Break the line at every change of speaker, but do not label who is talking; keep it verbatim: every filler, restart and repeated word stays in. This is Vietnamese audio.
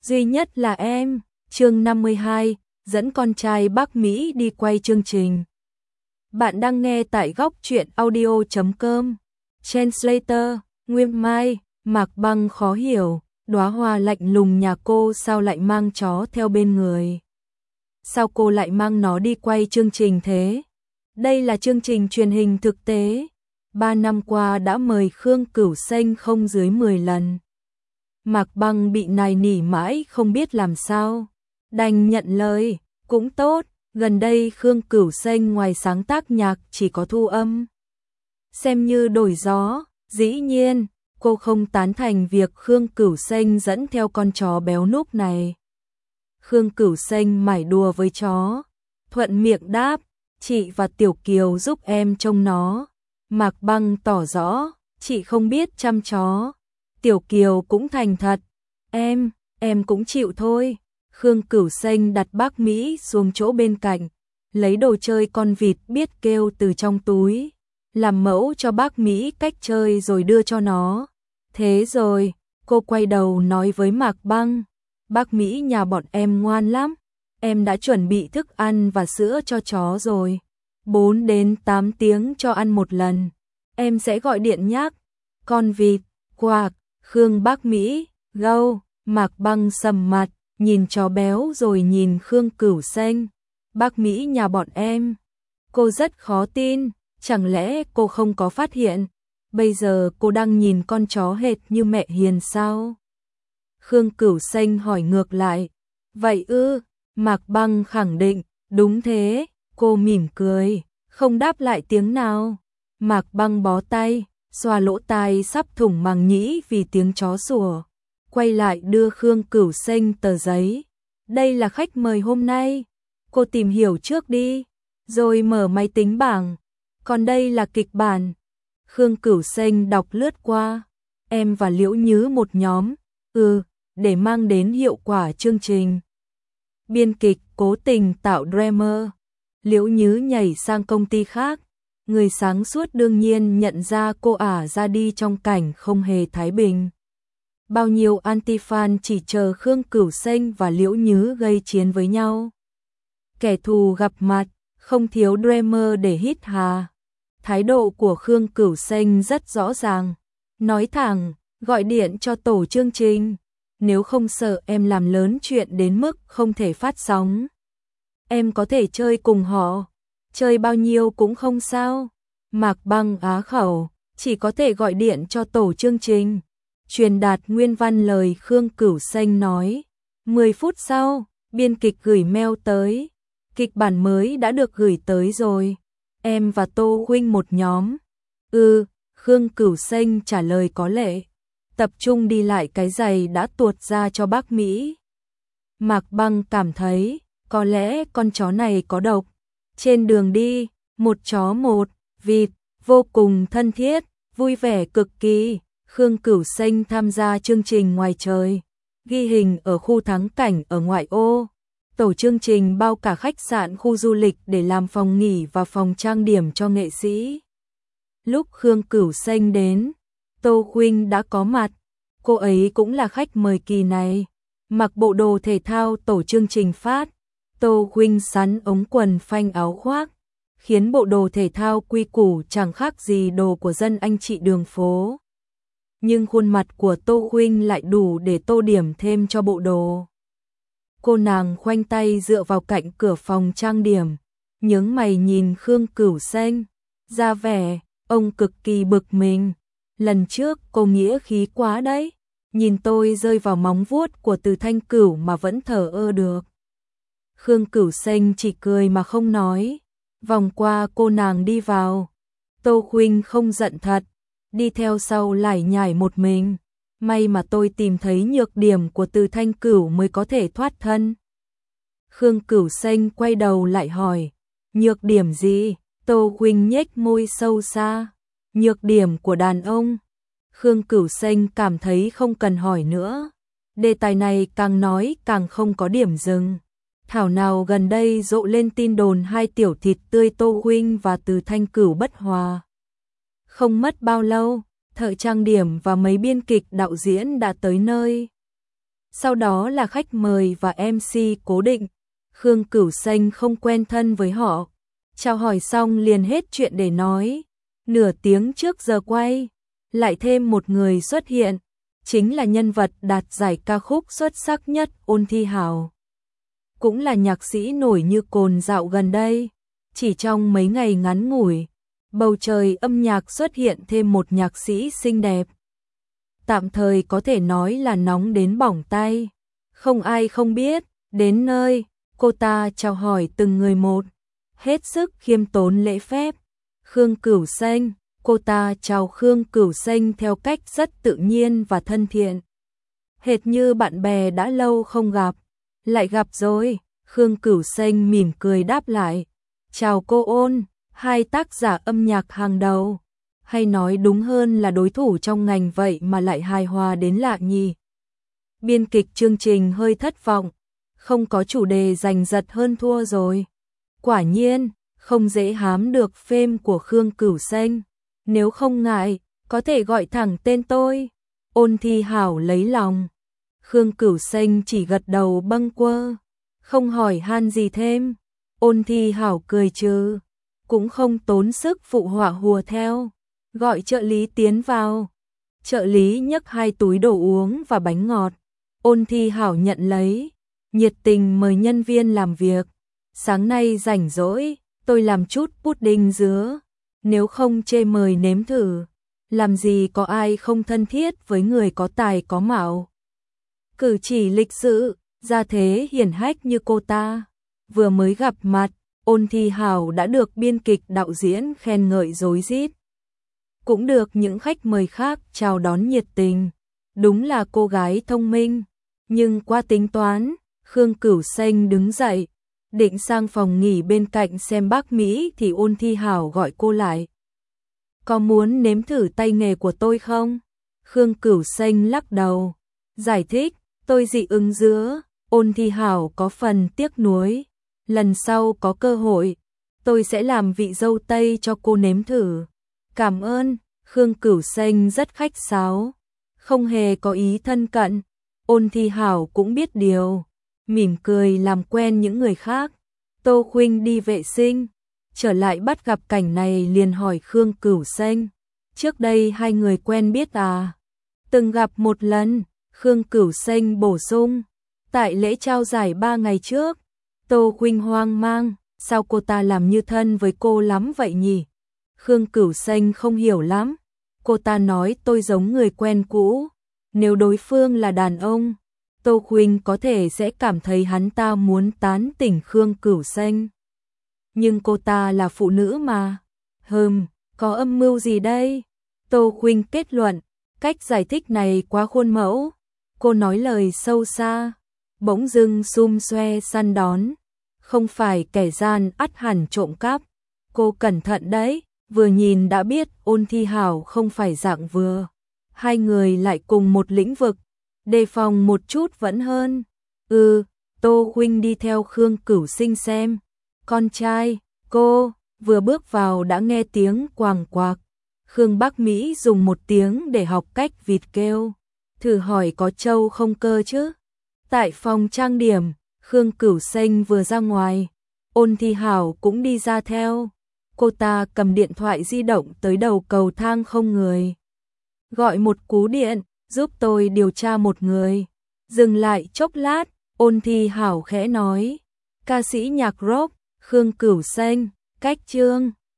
duy nhất là em. Chương năm mươi hai, dẫn con trai Bắc Mỹ đi quay chương trình. Bạn đang nghe tại góc truyện audio chấm com. Translator, Nguyên Mai, Mạc Băng khó hiểu, đóa hoa lạnh lùng nhà cô sao lại mang chó theo bên người? Sao cô lại mang nó đi quay chương trình thế? Đây là chương trình truyền hình thực tế. Ba năm qua đã mời Khương Cửu Xanh không dưới mười lần. Mạc Băng bị nài nỉ mãi không biết làm sao. Đành nhận lời, cũng tốt, gần đây Khương Cửu Xanh ngoài sáng tác nhạc chỉ có thu âm. Xem như đổi gió, dĩ nhiên, cô không tán thành việc Khương Cửu Xanh dẫn theo con chó béo núc này. Khương Cửu Xanh mải đùa với chó, thuận miệng đáp, chị và Tiểu Kiều giúp em trông nó. Mạc Băng tỏ rõ, chị không biết chăm chó. Tiểu Kiều cũng thành thật, em, em cũng chịu thôi. Khương Cửu Xanh đặt bác Mỹ xuống chỗ bên cạnh, lấy đồ chơi con vịt biết kêu từ trong túi, làm mẫu cho bác Mỹ cách chơi rồi đưa cho nó. Thế rồi, cô quay đầu nói với Mạc Băng, bác Mỹ nhà bọn em ngoan lắm, em đã chuẩn bị thức ăn và sữa cho chó rồi. bốn đến tám tiếng cho ăn một lần, em sẽ gọi điện nhắc. Con vịt, quạc, Khương bác Mỹ, gâu, Mạc Băng sầm mặt, nhìn chó béo rồi nhìn Khương Cửu Xanh. Bác Mỹ nhà bọn em. Cô rất khó tin, chẳng lẽ cô không có phát hiện, bây giờ cô đang nhìn con chó hệt như mẹ hiền sao? Khương Cửu Xanh hỏi ngược lại. Vậy ư? Mạc Băng khẳng định, đúng thế. Cô mỉm cười, không đáp lại tiếng nào. Mạc Băng bó tay, xoa lỗ tai sắp thủng màng nhĩ vì tiếng chó sủa. Quay lại đưa Khương Cửu Xanh tờ giấy. Đây là khách mời hôm nay, cô tìm hiểu trước đi, rồi mở máy tính bảng. Còn đây là kịch bản. Khương Cửu Xanh đọc lướt qua. Em và Liễu Nhứ một nhóm, ừ, để mang đến hiệu quả chương trình. Biên kịch cố tình tạo drama. Liễu Nhứ nhảy sang công ty khác. Người sáng suốt đương nhiên nhận ra cô ả ra đi trong cảnh không hề thái bình. Bao nhiêu anti-fan chỉ chờ Khương Cửu Xanh và Liễu Nhứ gây chiến với nhau. Kẻ thù gặp mặt, không thiếu drama để hít hà. Thái độ của Khương Cửu Xanh rất rõ ràng. Nói thẳng, gọi điện cho tổ chương trình. Nếu không sợ em làm lớn chuyện đến mức không thể phát sóng, em có thể chơi cùng họ. Chơi bao nhiêu cũng không sao. Mạc Băng á khẩu, chỉ có thể gọi điện cho tổ chương trình. Truyền đạt nguyên văn lời Khương Cửu Xanh nói. mười phút sau, biên kịch gửi mail tới. Kịch bản mới đã được gửi tới rồi. Em và Tô huynh một nhóm. Ừ, Khương Cửu Xanh trả lời có lệ. Tập trung đi lại cái giày đã tuột ra cho bác Mỹ. Mạc Băng cảm thấy, có lẽ con chó này có độc. Trên đường đi, một chó một vịt, vô cùng thân thiết, vui vẻ cực kỳ. Khương Cửu Xanh tham gia chương trình ngoài trời, ghi hình ở khu thắng cảnh ở ngoại ô. Tổ chương trình bao cả khách sạn khu du lịch để làm phòng nghỉ và phòng trang điểm cho nghệ sĩ. Lúc Khương Cửu Xanh đến, Tô huynh đã có mặt. Cô ấy cũng là khách mời kỳ này. Mặc bộ đồ thể thao tổ chương trình phát. Tô huynh sắn ống quần phanh áo khoác, khiến bộ đồ thể thao quy củ chẳng khác gì đồ của dân anh chị đường phố. Nhưng khuôn mặt của Tô huynh lại đủ để tô điểm thêm cho bộ đồ. Cô nàng khoanh tay dựa vào cạnh cửa phòng trang điểm, nhướng mày nhìn Khương Cửu Xanh, ra vẻ ông cực kỳ bực mình. Lần trước cô nghĩa khí quá đấy, nhìn tôi rơi vào móng vuốt của Từ Thanh Cửu mà vẫn thờ ơ được. Khương Cửu Xanh chỉ cười mà không nói, vòng qua cô nàng đi vào. Tô huynh không giận thật, đi theo sau lải nhải một mình. May mà tôi tìm thấy nhược điểm của Từ Thanh Cửu mới có thể thoát thân. Khương Cửu Xanh quay đầu lại hỏi, nhược điểm gì? Tô huynh nhếch môi sâu xa, nhược điểm của đàn ông. Khương Cửu Xanh cảm thấy không cần hỏi nữa. Đề tài này càng nói càng không có điểm dừng. Thảo nào gần đây rộ lên tin đồn hai tiểu thịt tươi Tô huynh và Từ Thanh Cửu bất hòa. Không mất bao lâu, thợ trang điểm và mấy biên kịch đạo diễn đã tới nơi. sau đó là khách mời và em xê cố định. Khương Cửu Xanh không quen thân với họ. Chào hỏi xong liền hết chuyện để nói. Nửa tiếng trước giờ quay, lại thêm một người xuất hiện, chính là nhân vật đạt giải ca khúc xuất sắc nhất Ôn Thi Hảo. Cũng là nhạc sĩ nổi như cồn dạo gần đây. Chỉ trong mấy ngày ngắn ngủi, bầu trời âm nhạc xuất hiện thêm một nhạc sĩ xinh đẹp. Tạm thời có thể nói là nóng đến bỏng tay. Không ai không biết, đến nơi, cô ta chào hỏi từng người một, hết sức khiêm tốn lễ phép. Khương Cửu Xanh, cô ta chào Khương Cửu Xanh theo cách rất tự nhiên và thân thiện. Hệt như bạn bè đã lâu không gặp, lại gặp rồi. Khương Cửu Xanh mỉm cười đáp lại. Chào cô Ôn, hai tác giả âm nhạc hàng đầu, hay nói đúng hơn là đối thủ trong ngành vậy mà lại hài hòa đến lạ nhỉ. Biên kịch chương trình hơi thất vọng, không có chủ đề giành giật hơn thua rồi. Quả nhiên, không dễ hám được fame của Khương Cửu Xanh. Nếu không ngại, có thể gọi thẳng tên tôi. Ôn Thi Hảo lấy lòng. Khương Cửu Xanh chỉ gật đầu bâng quơ, không hỏi han gì thêm. Ôn Thi Hảo cười trừ, cũng không tốn sức phụ họa hùa theo. Gọi trợ lý tiến vào. Trợ lý nhấc hai túi đồ uống và bánh ngọt. Ôn Thi Hảo nhận lấy, nhiệt tình mời nhân viên làm việc. Sáng nay rảnh rỗi, tôi làm chút pudding dứa. Nếu không chê mời nếm thử. Làm gì có ai không thân thiết với người có tài có mạo. Cử chỉ lịch sự, gia thế hiển hách như cô ta. Vừa mới gặp mặt, Ôn Thi Hảo đã được biên kịch đạo diễn khen ngợi rối rít. Cũng được những khách mời khác chào đón nhiệt tình. Đúng là cô gái thông minh. Nhưng qua tính toán, Khương Cửu Xanh đứng dậy, định sang phòng nghỉ bên cạnh xem bác Mỹ thì Ôn Thi Hảo gọi cô lại. Có muốn nếm thử tay nghề của tôi không? Khương Cửu Xanh lắc đầu, giải thích, tôi dị ứng dứa. Ôn Thi Hảo có phần tiếc nuối. Lần sau có cơ hội, tôi sẽ làm vị dâu tây cho cô nếm thử. Cảm ơn. Khương Cửu Xanh rất khách sáo, không hề có ý thân cận. Ôn Thi Hảo cũng biết điều, mỉm cười làm quen những người khác. Tô Khuynh đi vệ sinh, trở lại bắt gặp cảnh này liền hỏi Khương Cửu Xanh. Trước đây hai người quen biết à? Từng gặp một lần. Khương Cửu Xanh bổ sung. Tại lễ trao giải ba ngày trước. Tô Khuynh hoang mang, sao cô ta làm như thân với cô lắm vậy nhỉ? Khương Cửu Xanh không hiểu lắm. Cô ta nói tôi giống người quen cũ. Nếu đối phương là đàn ông, Tô Khuynh có thể sẽ cảm thấy hắn ta muốn tán tỉnh Khương Cửu Xanh. Nhưng cô ta là phụ nữ mà. Hừm, có âm mưu gì đây? Tô Khuynh kết luận, cách giải thích này quá khuôn mẫu. Cô nói lời sâu xa, bỗng dưng xum xoe săn đón. Không phải kẻ gian ắt hẳn trộm cắp. Cô cẩn thận đấy, vừa nhìn đã biết Ôn Thi Hảo không phải dạng vừa. Hai người lại cùng một lĩnh vực, đề phòng một chút vẫn hơn. Ừ, Tô Khuynh đi theo Khương Cửu Sinh xem. Con trai, cô, vừa bước vào đã nghe tiếng quàng quạc. Khương Bắc Mỹ dùng một tiếng để học cách vịt kêu. Thử hỏi có trâu không cơ chứ? Tại phòng trang điểm, Khương Cửu Xanh vừa ra ngoài. Ôn Thi Hảo cũng đi ra theo. Cô ta cầm điện thoại di động tới đầu cầu thang không người. Gọi một cú điện, giúp tôi điều tra một người. Dừng lại chốc lát, Ôn Thi Hảo khẽ nói. Ca sĩ nhạc rock, Khương Cửu Xanh, cách chương.